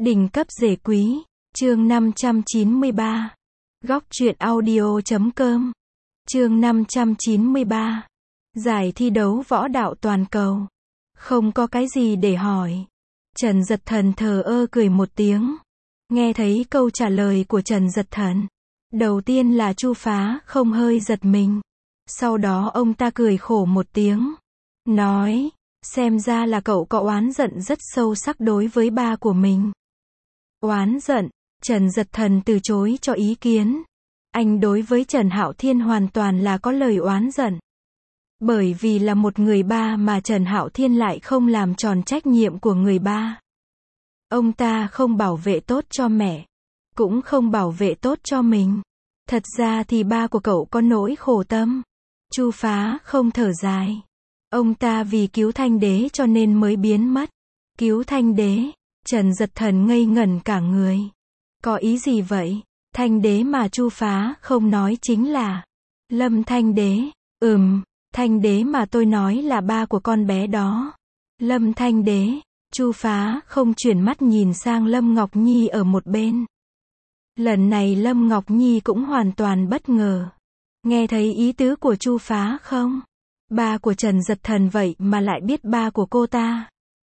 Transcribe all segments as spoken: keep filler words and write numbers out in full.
Đỉnh cấp rể quý, chương năm trăm chín mươi ba. Góc truyện audio chấm com. Chương năm trăm chín mươi ba. Giải thi đấu võ đạo toàn cầu. Không có cái gì để hỏi. Trần Dật Thần thờ ơ cười một tiếng. Nghe thấy câu trả lời của Trần Dật Thần. Đầu tiên là Chu Phá không hơi giật mình. Sau đó ông ta cười khổ một tiếng. Nói, xem ra là cậu có oán giận rất sâu sắc đối với ba của mình. Oán giận, Trần Dật Thần từ chối cho ý kiến. Anh đối với Trần Hạo Thiên hoàn toàn là có lời oán giận. Bởi vì là một người ba mà Trần Hạo Thiên lại không làm tròn trách nhiệm của người ba. Ông ta không bảo vệ tốt cho mẹ, cũng không bảo vệ tốt cho mình. Thật ra thì ba của cậu có nỗi khổ tâm. Chu Phá không thở dài. Ông ta vì cứu Thanh Đế cho nên mới biến mất. Cứu Thanh Đế, Trần Dật Thần ngây ngẩn cả người. Có ý gì vậy? Thanh Đế mà Chu Phá không nói chính là Lâm Thanh Đế. Ừm, Thanh Đế mà tôi nói là ba của con bé đó. Lâm Thanh Đế. Chu Phá không chuyển mắt nhìn sang Lâm Ngọc Nhi ở một bên. Lần này Lâm Ngọc Nhi cũng hoàn toàn bất ngờ. Nghe thấy ý tứ của Chu Phá không? Ba của Trần Dật Thần vậy mà lại biết ba của cô ta.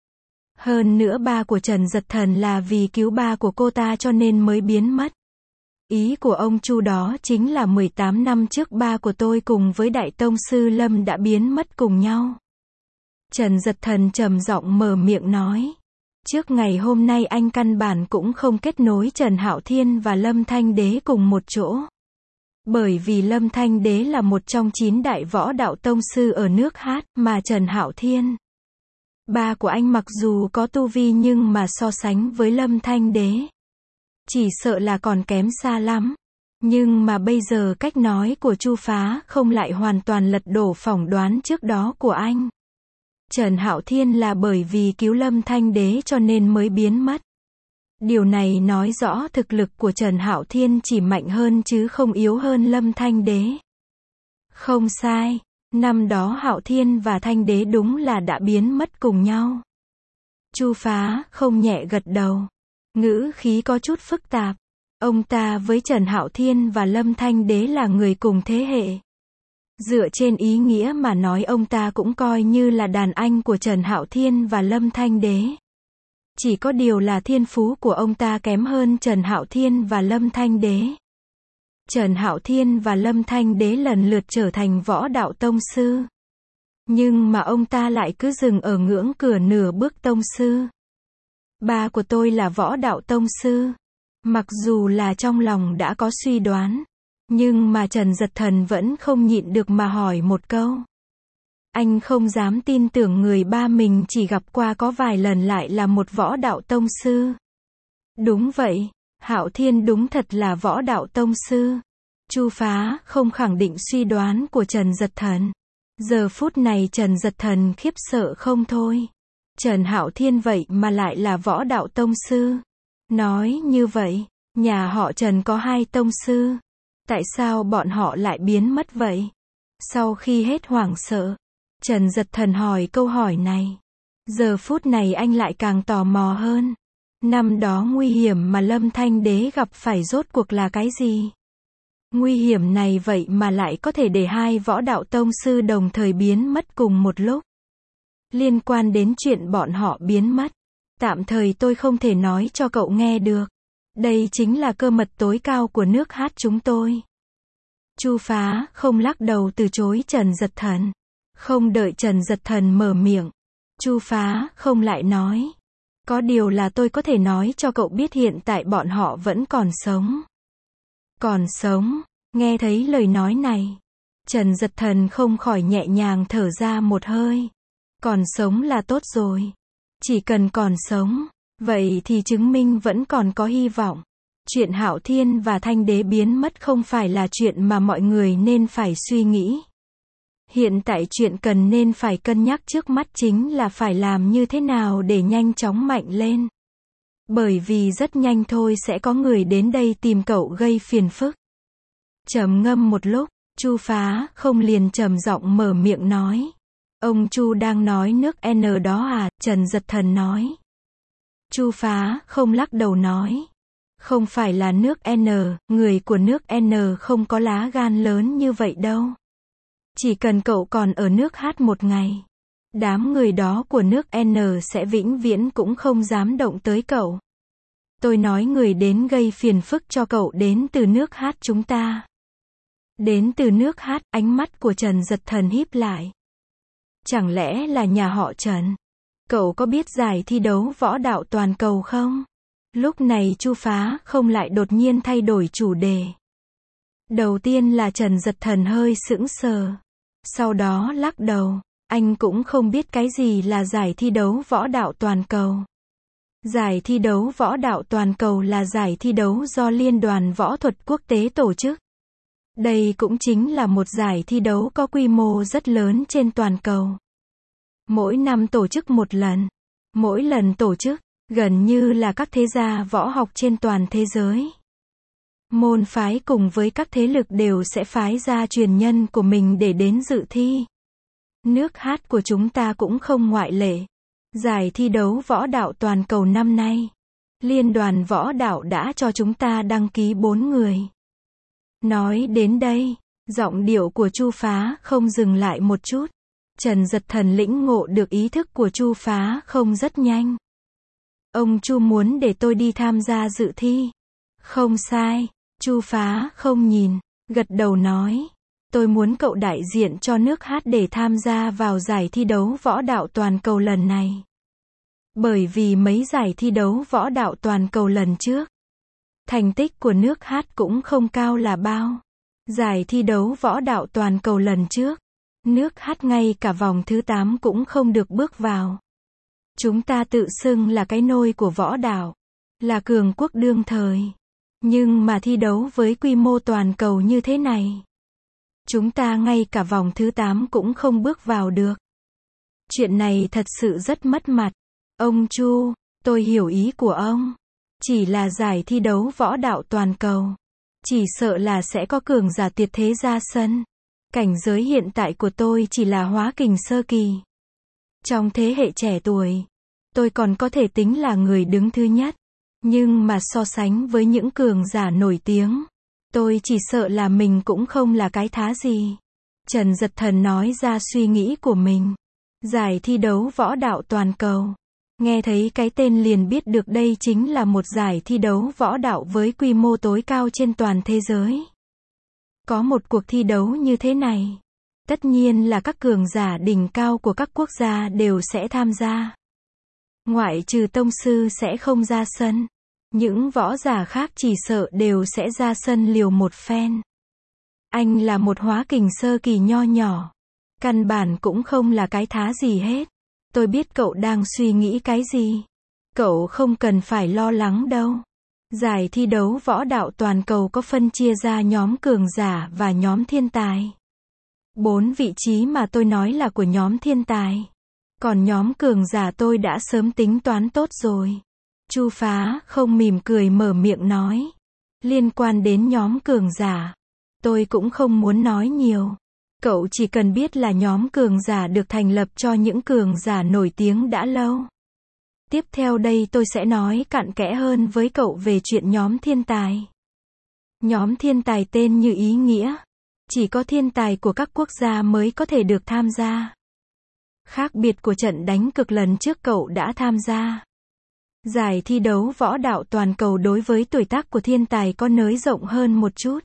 Hơn nữa ba của Trần Dật Thần là vì cứu ba của cô ta cho nên mới biến mất. Ý của ông Chu đó chính là mười tám năm trước ba của tôi cùng với Đại Tông Sư Lâm đã biến mất cùng nhau. Trần Dật Thần trầm giọng mở miệng nói. Trước ngày hôm nay anh căn bản cũng không kết nối Trần Hạo Thiên và Lâm Thanh Đế cùng một chỗ. Bởi vì Lâm Thanh Đế là một trong chín đại võ đạo tông sư ở nước Hát, mà Trần Hạo Thiên, ba của anh mặc dù có tu vi nhưng mà so sánh với Lâm Thanh Đế, chỉ sợ là còn kém xa lắm. Nhưng mà bây giờ cách nói của Chu Phá không lại hoàn toàn lật đổ phỏng đoán trước đó của anh. Trần Hạo Thiên là bởi vì cứu Lâm Thanh Đế cho nên mới biến mất. Điều này nói rõ thực lực của Trần Hạo Thiên chỉ mạnh hơn chứ không yếu hơn Lâm Thanh Đế. Không sai, năm đó Hạo Thiên và Thanh Đế đúng là đã biến mất cùng nhau. Chu Phá không nhẹ gật đầu. Ngữ khí có chút phức tạp. Ông ta với Trần Hạo Thiên và Lâm Thanh Đế là người cùng thế hệ. Dựa trên ý nghĩa mà nói ông ta cũng coi như là đàn anh của Trần Hạo Thiên và Lâm Thanh Đế. Chỉ có điều là thiên phú của ông ta kém hơn Trần Hạo Thiên và Lâm Thanh Đế. Trần Hạo Thiên và Lâm Thanh Đế lần lượt trở thành võ đạo tông sư. Nhưng mà ông ta lại cứ dừng ở ngưỡng cửa nửa bước tông sư. Ba của tôi là võ đạo tông sư. Mặc dù là trong lòng đã có suy đoán, nhưng mà Trần Dật Thần vẫn không nhịn được mà hỏi một câu. Anh không dám tin tưởng người ba mình chỉ gặp qua có vài lần lại là một võ đạo tông sư. Đúng vậy, Hạo Thiên đúng thật là võ đạo tông sư. Chu Phá không khẳng định suy đoán của Trần Dật Thần. Giờ phút này Trần Dật Thần khiếp sợ không thôi. Trần Hạo Thiên vậy mà lại là võ đạo tông sư. Nói như vậy, nhà họ Trần có hai tông sư. Tại sao bọn họ lại biến mất vậy? Sau khi hết hoảng sợ, Trần Dật Thần hỏi câu hỏi này. Giờ phút này anh lại càng tò mò hơn. Năm đó nguy hiểm mà Lâm Thanh Đế gặp phải rốt cuộc là cái gì? Nguy hiểm này vậy mà lại có thể để hai võ đạo tông sư đồng thời biến mất cùng một lúc. Liên quan đến chuyện bọn họ biến mất, tạm thời tôi không thể nói cho cậu nghe được. Đây chính là cơ mật tối cao của nước Hát chúng tôi. Chu Phá không lắc đầu từ chối Trần Dật Thần. Không đợi Trần Dật Thần mở miệng, Chu Phá không lại nói. Có điều là tôi có thể nói cho cậu biết hiện tại bọn họ vẫn còn sống. Còn sống, nghe thấy lời nói này, Trần Dật Thần không khỏi nhẹ nhàng thở ra một hơi. Còn sống là tốt rồi. Chỉ cần còn sống, vậy thì chứng minh vẫn còn có hy vọng. Chuyện Hạo Thiên và Thanh Đế biến mất không phải là chuyện mà mọi người nên phải suy nghĩ. Hiện tại chuyện cần nên phải cân nhắc trước mắt chính là phải làm như thế nào để nhanh chóng mạnh lên. Bởi vì rất nhanh thôi sẽ có người đến đây tìm cậu gây phiền phức. Trầm ngâm một lúc, Chu Phá không liền trầm giọng mở miệng nói. Ông Chu đang nói nước N đó à? Trần Dật Thần nói. Chu Phá không lắc đầu nói. Không phải là nước N, người của nước N không có lá gan lớn như vậy đâu. Chỉ cần cậu còn ở nước H một ngày, đám người đó của nước N sẽ vĩnh viễn cũng không dám động tới cậu. Tôi nói người đến gây phiền phức cho cậu đến từ nước H chúng ta. Đến từ nước H, ánh mắt của Trần Giật Thần híp lại. Chẳng lẽ là nhà họ Trần? Cậu có biết giải thi đấu võ đạo toàn cầu không? Lúc này Chu Phá không lại đột nhiên thay đổi chủ đề. Đầu tiên là Trần Giật Thần hơi sững sờ. Sau đó lắc đầu. Anh cũng không biết cái gì là giải thi đấu võ đạo toàn cầu. Giải thi đấu võ đạo toàn cầu là giải thi đấu do Liên đoàn Võ thuật Quốc tế tổ chức. Đây cũng chính là một giải thi đấu có quy mô rất lớn trên toàn cầu. Mỗi năm tổ chức một lần. Mỗi lần tổ chức, gần như là các thế gia võ học trên toàn thế giới. Môn phái cùng với các thế lực đều sẽ phái ra truyền nhân của mình để đến dự thi. Nước H của chúng ta cũng không ngoại lệ. Giải thi đấu võ đạo toàn cầu năm nay, Liên đoàn võ đạo đã cho chúng ta đăng ký bốn người. Nói đến đây, giọng điệu của Chu Phá không dừng lại một chút. Trần Giật Thần lĩnh ngộ được ý thức của Chu Phá không rất nhanh. Ông Chu muốn để tôi đi tham gia dự thi. Không sai, Chu Phá không nhìn, gật đầu nói. Tôi muốn cậu đại diện cho nước H để tham gia vào giải thi đấu võ đạo toàn cầu lần này. Bởi vì mấy giải thi đấu võ đạo toàn cầu lần trước, thành tích của nước H cũng không cao là bao. Giải thi đấu võ đạo toàn cầu lần trước, nước H ngay cả vòng thứ tám cũng không được bước vào. Chúng ta tự xưng là cái nôi của võ đạo, là cường quốc đương thời. Nhưng mà thi đấu với quy mô toàn cầu như thế này, chúng ta ngay cả vòng thứ tám cũng không bước vào được. Chuyện này thật sự rất mất mặt. Ông Chu, tôi hiểu ý của ông. Chỉ là giải thi đấu võ đạo toàn cầu. Chỉ sợ là sẽ có cường giả tuyệt thế ra sân. Cảnh giới hiện tại của tôi chỉ là hóa kình sơ kỳ. Trong thế hệ trẻ tuổi, tôi còn có thể tính là người đứng thứ nhất. Nhưng mà so sánh với những cường giả nổi tiếng, tôi chỉ sợ là mình cũng không là cái thá gì. Trần Giật Thần nói ra suy nghĩ của mình. Giải thi đấu võ đạo toàn cầu. Nghe thấy cái tên liền biết được đây chính là một giải thi đấu võ đạo với quy mô tối cao trên toàn thế giới. Có một cuộc thi đấu như thế này, tất nhiên là các cường giả đỉnh cao của các quốc gia đều sẽ tham gia. Ngoại trừ tông sư sẽ không ra sân. Những võ giả khác chỉ sợ đều sẽ ra sân liều một phen. Anh là một hóa kình sơ kỳ nho nhỏ. Căn bản cũng không là cái thá gì hết. Tôi biết cậu đang suy nghĩ cái gì. Cậu không cần phải lo lắng đâu. Giải thi đấu võ đạo toàn cầu có phân chia ra nhóm cường giả và nhóm thiên tài. Bốn vị trí mà tôi nói là của nhóm thiên tài. Còn nhóm cường giả tôi đã sớm tính toán tốt rồi. Chu Phá không mỉm cười mở miệng nói. Liên quan đến nhóm cường giả, tôi cũng không muốn nói nhiều. Cậu chỉ cần biết là nhóm cường giả được thành lập cho những cường giả nổi tiếng đã lâu. Tiếp theo đây tôi sẽ nói cặn kẽ hơn với cậu về chuyện nhóm thiên tài. Nhóm thiên tài tên như ý nghĩa. Chỉ có thiên tài của các quốc gia mới có thể được tham gia. Khác biệt của trận đánh cực lần trước cậu đã tham gia. Giải thi đấu võ đạo toàn cầu đối với tuổi tác của thiên tài có nới rộng hơn một chút.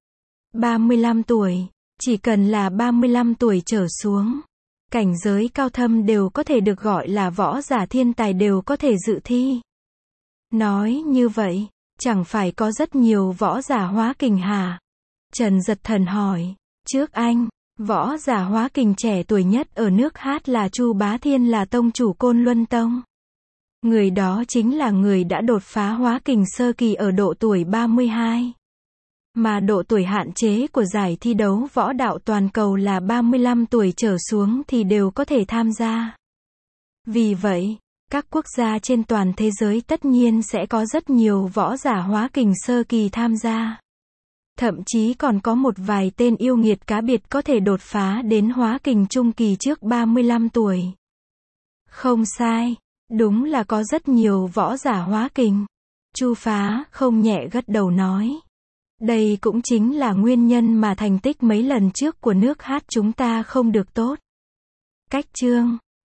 ba mươi lăm tuổi. Chỉ cần là ba mươi lăm tuổi trở xuống, cảnh giới cao thâm đều có thể được gọi là võ giả thiên tài đều có thể dự thi. Nói như vậy, chẳng phải có rất nhiều võ giả hóa kình hả? Trần Giật Thần hỏi. Trước anh, võ giả hóa kình trẻ tuổi nhất ở nước H là Chu Bá Thiên, là tông chủ Côn Luân Tông. Người đó chính là người đã đột phá hóa kình sơ kỳ ở độ tuổi ba mươi hai. Mà độ tuổi hạn chế của giải thi đấu võ đạo toàn cầu là ba mươi lăm tuổi trở xuống thì đều có thể tham gia. Vì vậy, các quốc gia trên toàn thế giới tất nhiên sẽ có rất nhiều võ giả hóa kình sơ kỳ tham gia. Thậm chí còn có một vài tên yêu nghiệt cá biệt có thể đột phá đến hóa kình trung kỳ trước ba mươi lăm tuổi. Không sai, Đúng là có rất nhiều võ giả hóa kình. Chu Phá không nhẹ gật đầu nói. Đây cũng chính là nguyên nhân mà thành tích mấy lần trước của nước hát chúng ta không được tốt. Cách chương